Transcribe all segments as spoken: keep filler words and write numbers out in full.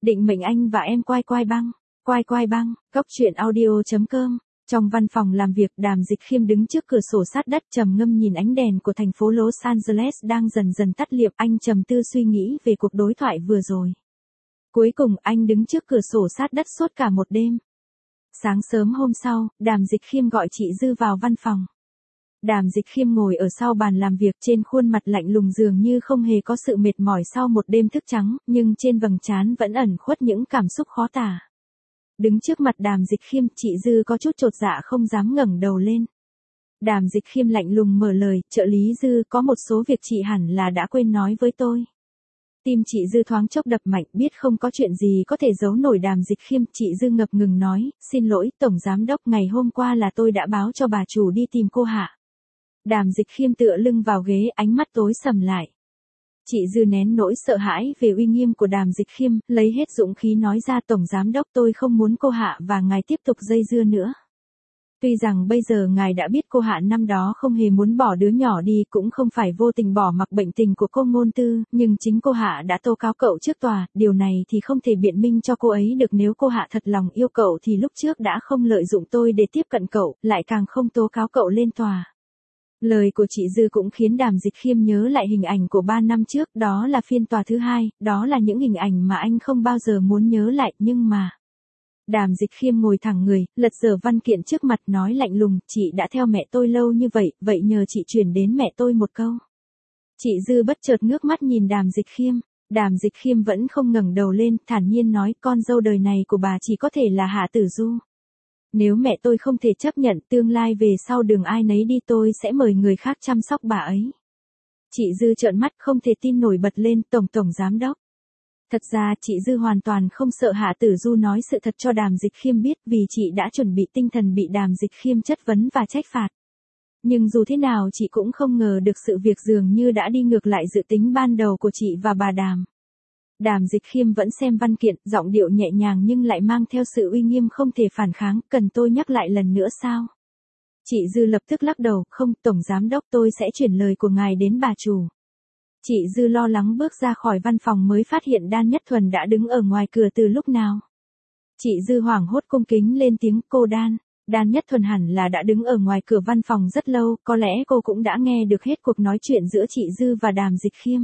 định mệnh anh và em quai quai băng, quai quai băng, góc truyện audio.com. Trong văn phòng làm việc, Đàm Dịch Khiêm đứng trước cửa sổ sát đất trầm ngâm nhìn ánh đèn của thành phố Los Angeles đang dần dần tắt liệm. Anh trầm tư suy nghĩ về cuộc đối thoại vừa rồi. Cuối cùng anh đứng trước cửa sổ sát đất suốt cả một đêm. Sáng sớm hôm sau, Đàm Dịch Khiêm gọi chị Dư vào văn phòng. Đàm Dịch Khiêm ngồi ở sau bàn làm việc, trên khuôn mặt lạnh lùng dường như không hề có sự mệt mỏi sau một đêm thức trắng, nhưng trên vầng trán vẫn ẩn khuất những cảm xúc khó tả. Đứng trước mặt Đàm Dịch Khiêm, chị Dư có chút chột dạ không dám ngẩng đầu lên. Đàm Dịch Khiêm lạnh lùng mở lời, trợ lý Dư, có một số việc chị hẳn là đã quên nói với tôi. Tim chị Dư thoáng chốc đập mạnh, biết không có chuyện gì có thể giấu nổi Đàm Dịch Khiêm. Chị Dư ngập ngừng nói, xin lỗi, Tổng Giám Đốc, ngày hôm qua là tôi đã báo cho bà chủ đi tìm cô Hạ. Đàm Dịch Khiêm tựa lưng vào ghế, ánh mắt tối sầm lại. Chị Dư nén nỗi sợ hãi về uy nghiêm của Đàm Dịch Khiêm, lấy hết dũng khí nói ra, Tổng Giám Đốc, tôi không muốn cô Hạ và ngài tiếp tục dây dưa nữa. Tuy rằng bây giờ ngài đã biết cô Hạ năm đó không hề muốn bỏ đứa nhỏ đi, cũng không phải vô tình bỏ mặc bệnh tình của cô Ngôn Tư, nhưng chính cô Hạ đã tố cáo cậu trước tòa, điều này thì không thể biện minh cho cô ấy được. Nếu cô Hạ thật lòng yêu cậu thì lúc trước đã không lợi dụng tôi để tiếp cận cậu, lại càng không tố cáo cậu lên tòa. Lời của chị Dư cũng khiến Đàm Dịch Khiêm nhớ lại hình ảnh của ba năm trước, đó là phiên tòa thứ hai, đó là những hình ảnh mà anh không bao giờ muốn nhớ lại, nhưng mà... Đàm Dịch Khiêm ngồi thẳng người, lật dở văn kiện trước mặt, nói lạnh lùng, chị đã theo mẹ tôi lâu như vậy, vậy nhờ chị truyền đến mẹ tôi một câu. Chị Dư bất chợt ngước mắt nhìn Đàm Dịch Khiêm. Đàm Dịch Khiêm vẫn không ngẩng đầu lên, thản nhiên nói, con dâu đời này của bà chỉ có thể là Hạ Tử Du. Nếu mẹ tôi không thể chấp nhận, tương lai về sau đường ai nấy đi, tôi sẽ mời người khác chăm sóc bà ấy. Chị Dư trợn mắt không thể tin nổi, bật lên, Tổng Tổng Giám Đốc. Thật ra chị Dư hoàn toàn không sợ Hạ Tử Du nói sự thật cho Đàm Dịch Khiêm biết, vì chị đã chuẩn bị tinh thần bị Đàm Dịch Khiêm chất vấn và trách phạt. Nhưng dù thế nào chị cũng không ngờ được sự việc dường như đã đi ngược lại dự tính ban đầu của chị và bà Đàm. Đàm Dịch Khiêm vẫn xem văn kiện, giọng điệu nhẹ nhàng nhưng lại mang theo sự uy nghiêm không thể phản kháng, cần tôi nhắc lại lần nữa sao? Chị Dư lập tức lắc đầu, không, Tổng Giám Đốc, tôi sẽ chuyển lời của ngài đến bà chủ. Chị Dư lo lắng bước ra khỏi văn phòng mới phát hiện Đan Nhất Thuần đã đứng ở ngoài cửa từ lúc nào. Chị Dư hoảng hốt cung kính lên tiếng, cô Đan. Đan Nhất Thuần hẳn là đã đứng ở ngoài cửa văn phòng rất lâu, có lẽ cô cũng đã nghe được hết cuộc nói chuyện giữa chị Dư và Đàm Dịch Khiêm.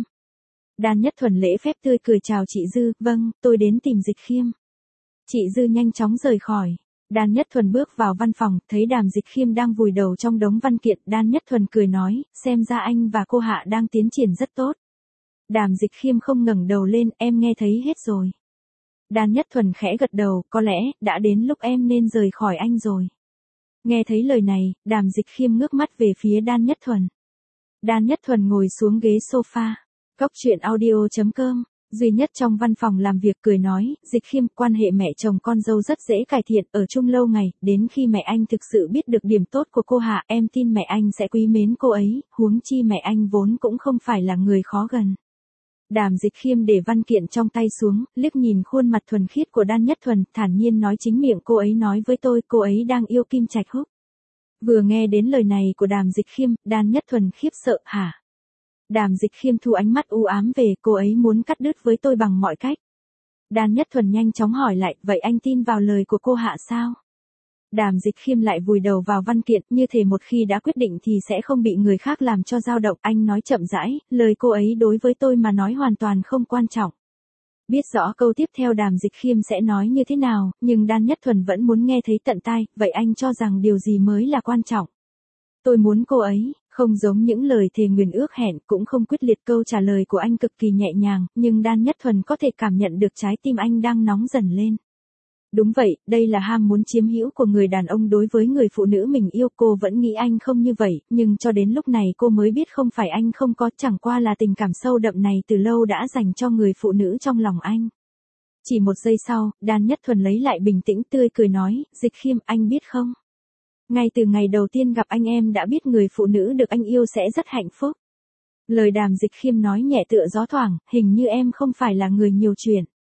Đan Nhất Thuần lễ phép tươi cười chào chị Dư, vâng, tôi đến tìm Dịch Khiêm. Chị Dư nhanh chóng rời khỏi. Đan Nhất Thuần bước vào văn phòng, thấy Đàm Dịch Khiêm đang vùi đầu trong đống văn kiện, Đan Nhất Thuần cười nói, xem ra anh và cô Hạ đang tiến triển rất tốt. Đàm Dịch Khiêm không ngẩng đầu lên, em nghe thấy hết rồi. Đan Nhất Thuần khẽ gật đầu, có lẽ, đã đến lúc em nên rời khỏi anh rồi. Nghe thấy lời này, Đàm Dịch Khiêm ngước mắt về phía Đan Nhất Thuần. Đan Nhất Thuần ngồi xuống ghế sofa. Góc truyện audio.com, duy nhất trong văn phòng làm việc, cười nói, Dịch Khiêm, quan hệ mẹ chồng con dâu rất dễ cải thiện, ở chung lâu ngày, đến khi mẹ anh thực sự biết được điểm tốt của cô Hạ, em tin mẹ anh sẽ quý mến cô ấy, huống chi mẹ anh vốn cũng không phải là người khó gần. Đàm Dịch Khiêm để văn kiện trong tay xuống, liếc nhìn khuôn mặt thuần khiết của Đan Nhất Thuần, thản nhiên nói, chính miệng cô ấy nói với tôi, cô ấy đang yêu Kim Trạch Húc. Vừa nghe đến lời này của Đàm Dịch Khiêm, Đan Nhất Thuần khiếp sợ, hả? Đàm Dịch Khiêm thu ánh mắt u ám về, cô ấy muốn cắt đứt với tôi bằng mọi cách. Đan Nhất Thuần nhanh chóng hỏi lại, vậy anh tin vào lời của cô Hạ sao? Đàm Dịch Khiêm lại vùi đầu vào văn kiện, như thể một khi đã quyết định thì sẽ không bị người khác làm cho dao động. Anh nói chậm rãi, lời cô ấy đối với tôi mà nói hoàn toàn không quan trọng. Biết rõ câu tiếp theo Đàm Dịch Khiêm sẽ nói như thế nào, nhưng Đan Nhất Thuần vẫn muốn nghe thấy tận tai, vậy anh cho rằng điều gì mới là quan trọng? Tôi muốn cô ấy, không giống những lời thề nguyền ước hẹn, cũng không quyết liệt. Câu trả lời của anh cực kỳ nhẹ nhàng, nhưng Đan Nhất Thuần có thể cảm nhận được trái tim anh đang nóng dần lên. Đúng vậy, đây là ham muốn chiếm hữu của người đàn ông đối với người phụ nữ mình yêu. Cô vẫn nghĩ anh không như vậy, nhưng cho đến lúc này cô mới biết không phải anh không có, chẳng qua là tình cảm sâu đậm này từ lâu đã dành cho người phụ nữ trong lòng anh. Chỉ một giây sau, Đan Nhất Thuần lấy lại bình tĩnh, tươi cười nói, Dịch Khiêm, anh biết không? Ngay từ ngày đầu tiên gặp anh em đã biết người phụ nữ được anh yêu sẽ rất hạnh phúc. Lời Đàm Dịch Khiêm nói nhẹ tựa gió thoảng, hình như em không phải là người nhiều chuyện.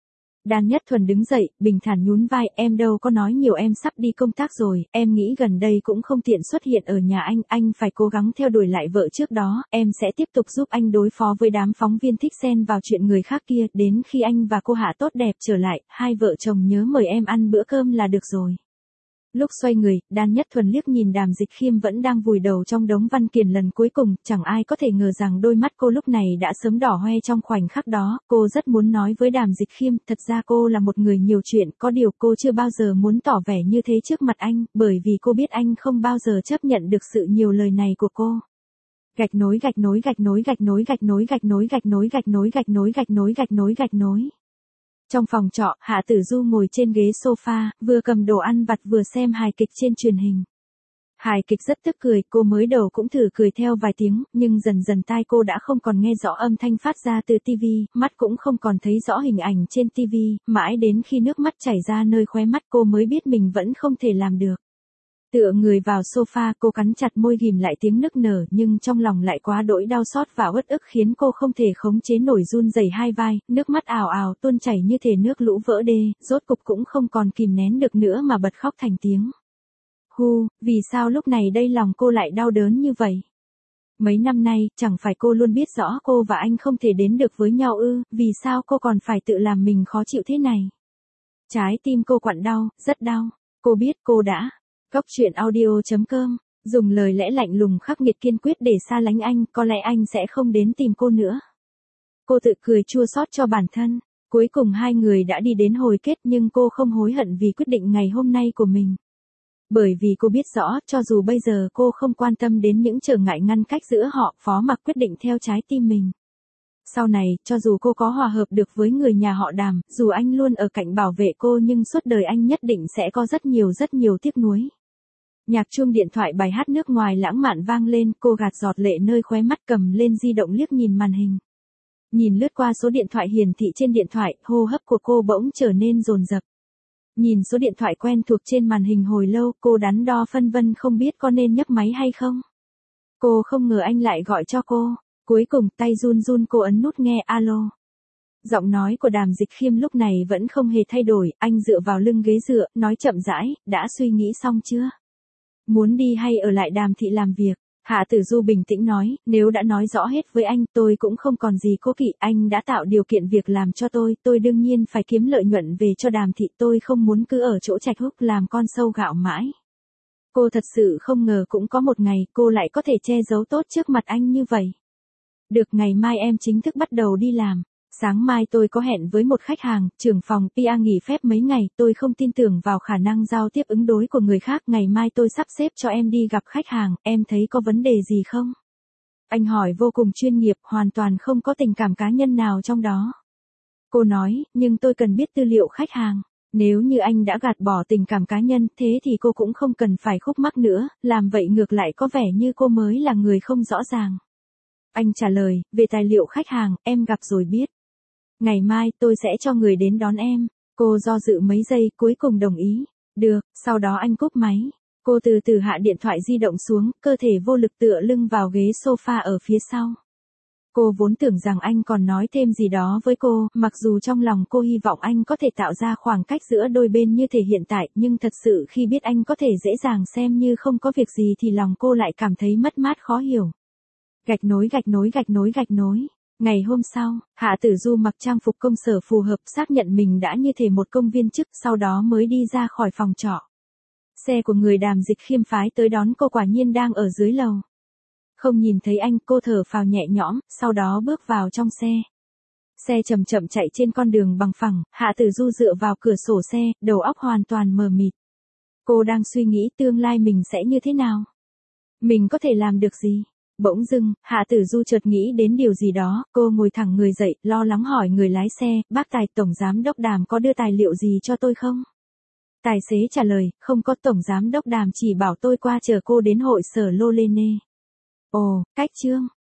Đan Nhất Thuần đứng dậy, bình thản nhún vai, em đâu có nói nhiều, em sắp đi công tác rồi, em nghĩ gần đây cũng không tiện xuất hiện ở nhà anh, anh phải cố gắng theo đuổi lại vợ trước đó, em sẽ tiếp tục giúp anh đối phó với đám phóng viên thích xen vào chuyện người khác kia, đến khi anh và cô Hạ tốt đẹp trở lại, hai vợ chồng nhớ mời em ăn bữa cơm là được rồi. Lúc xoay người, Đan Nhất Thuần liếc nhìn Đàm Dịch Khiêm vẫn đang vùi đầu trong đống văn kiện lần cuối cùng, chẳng ai có thể ngờ rằng đôi mắt cô lúc này đã sớm đỏ hoe trong khoảnh khắc đó, cô rất muốn nói với Đàm Dịch Khiêm, thật ra cô là một người nhiều chuyện, có điều cô chưa bao giờ muốn tỏ vẻ như thế trước mặt anh, bởi vì cô biết anh không bao giờ chấp nhận được sự nhiều lời này của cô. Gạch nối gạch nối gạch nối gạch nối gạch nối gạch nối gạch nối gạch nối gạch nối gạch nối gạch nối gạch nối. Trong phòng trọ, Hạ Tử Du ngồi trên ghế sofa, vừa cầm đồ ăn vặt vừa xem hài kịch trên truyền hình. Hài kịch rất tức cười, cô mới đầu cũng thử cười theo vài tiếng, nhưng dần dần tai cô đã không còn nghe rõ âm thanh phát ra từ tivi, mắt cũng không còn thấy rõ hình ảnh trên tivi, mãi đến khi nước mắt chảy ra nơi khóe mắt cô mới biết mình vẫn không thể làm được. Tựa người vào sofa, cô cắn chặt môi ghim lại tiếng nức nở, nhưng trong lòng lại quá đỗi đau xót và uất ức khiến cô không thể khống chế nổi, run rẩy hai vai, nước mắt ào ào tuôn chảy như thể nước lũ vỡ đê, rốt cục cũng không còn kìm nén được nữa mà bật khóc thành tiếng. Hu, vì sao lúc này đây lòng cô lại đau đớn như vậy? Mấy năm nay, chẳng phải cô luôn biết rõ cô và anh không thể đến được với nhau ư, vì sao cô còn phải tự làm mình khó chịu thế này? Trái tim cô quặn đau, rất đau. Cô biết cô đã. Góc truyện audio chấm com, dùng lời lẽ lạnh lùng khắc nghiệt kiên quyết để xa lánh anh, có lẽ anh sẽ không đến tìm cô nữa. Cô tự cười chua xót cho bản thân. Cuối cùng hai người đã đi đến hồi kết, nhưng cô không hối hận vì quyết định ngày hôm nay của mình. Bởi vì cô biết rõ, cho dù bây giờ cô không quan tâm đến những trở ngại ngăn cách giữa họ, Phó Mặc quyết định theo trái tim mình. Sau này, cho dù cô có hòa hợp được với người nhà họ Đàm, dù anh luôn ở cạnh bảo vệ cô, nhưng suốt đời anh nhất định sẽ có rất nhiều rất nhiều tiếc nuối. Nhạc chuông điện thoại bài hát nước ngoài lãng mạn vang lên, cô gạt giọt lệ nơi khóe mắt, cầm lên di động liếc nhìn màn hình. Nhìn lướt qua số điện thoại hiển thị trên điện thoại, hô hấp của cô bỗng trở nên dồn dập. Nhìn số điện thoại quen thuộc trên màn hình hồi lâu, cô đắn đo phân vân không biết có nên nhấc máy hay không. Cô không ngờ anh lại gọi cho cô. Cuối cùng, tay run run cô ấn nút nghe alo. Giọng nói của Đàm Dịch Khiêm lúc này vẫn không hề thay đổi, anh dựa vào lưng ghế dựa, nói chậm rãi, đã suy nghĩ xong chưa? Muốn đi hay ở lại Đàm thị làm việc? Hạ Tử Du bình tĩnh nói, nếu đã nói rõ hết với anh, tôi cũng không còn gì cố kỵ, anh đã tạo điều kiện việc làm cho tôi, tôi đương nhiên phải kiếm lợi nhuận về cho Đàm thị, tôi không muốn cứ ở chỗ Trạch Húc làm con sâu gạo mãi. Cô thật sự không ngờ cũng có một ngày cô lại có thể che giấu tốt trước mặt anh như vậy. Được, ngày mai em chính thức bắt đầu đi làm. Sáng mai tôi có hẹn với một khách hàng, trưởng phòng pê e nghỉ phép mấy ngày, tôi không tin tưởng vào khả năng giao tiếp ứng đối của người khác, ngày mai tôi sắp xếp cho em đi gặp khách hàng, em thấy có vấn đề gì không? Anh hỏi vô cùng chuyên nghiệp, hoàn toàn không có tình cảm cá nhân nào trong đó. Cô nói, nhưng tôi cần biết tư liệu khách hàng. Nếu như anh đã gạt bỏ tình cảm cá nhân, thế thì cô cũng không cần phải khúc mắc nữa, làm vậy ngược lại có vẻ như cô mới là người không rõ ràng. Anh trả lời, về tài liệu khách hàng, em gặp rồi biết. Ngày mai tôi sẽ cho người đến đón em. Cô do dự mấy giây, cuối cùng đồng ý. Được, sau đó anh cúp máy. Cô từ từ hạ điện thoại di động xuống, cơ thể vô lực tựa lưng vào ghế sofa ở phía sau. Cô vốn tưởng rằng anh còn nói thêm gì đó với cô, mặc dù trong lòng cô hy vọng anh có thể tạo ra khoảng cách giữa đôi bên như thể hiện tại, nhưng thật sự khi biết anh có thể dễ dàng xem như không có việc gì thì lòng cô lại cảm thấy mất mát khó hiểu. Gạch nối gạch nối gạch nối gạch nối. Ngày hôm sau, Hạ Tử Du mặc trang phục công sở phù hợp, xác nhận mình đã như thể một công viên chức, sau đó mới đi ra khỏi phòng trọ. Xe của người Đàm Dịch Khiêm phái tới đón cô quả nhiên đang ở dưới lầu. Không nhìn thấy anh, cô thở phào nhẹ nhõm, sau đó bước vào trong xe. Xe chậm chậm chạy trên con đường bằng phẳng, Hạ Tử Du dựa vào cửa sổ xe, đầu óc hoàn toàn mờ mịt. Cô đang suy nghĩ tương lai mình sẽ như thế nào? Mình có thể làm được gì? Bỗng dưng, Hạ Tử Du chợt nghĩ đến điều gì đó, cô ngồi thẳng người dậy, lo lắng hỏi người lái xe, bác Tài, Tổng Giám Đốc Đàm có đưa tài liệu gì cho tôi không? Tài xế trả lời, không có, Tổng Giám Đốc Đàm chỉ bảo tôi qua chờ cô đến hội sở Lô Lê Nê. Ồ, cách chương.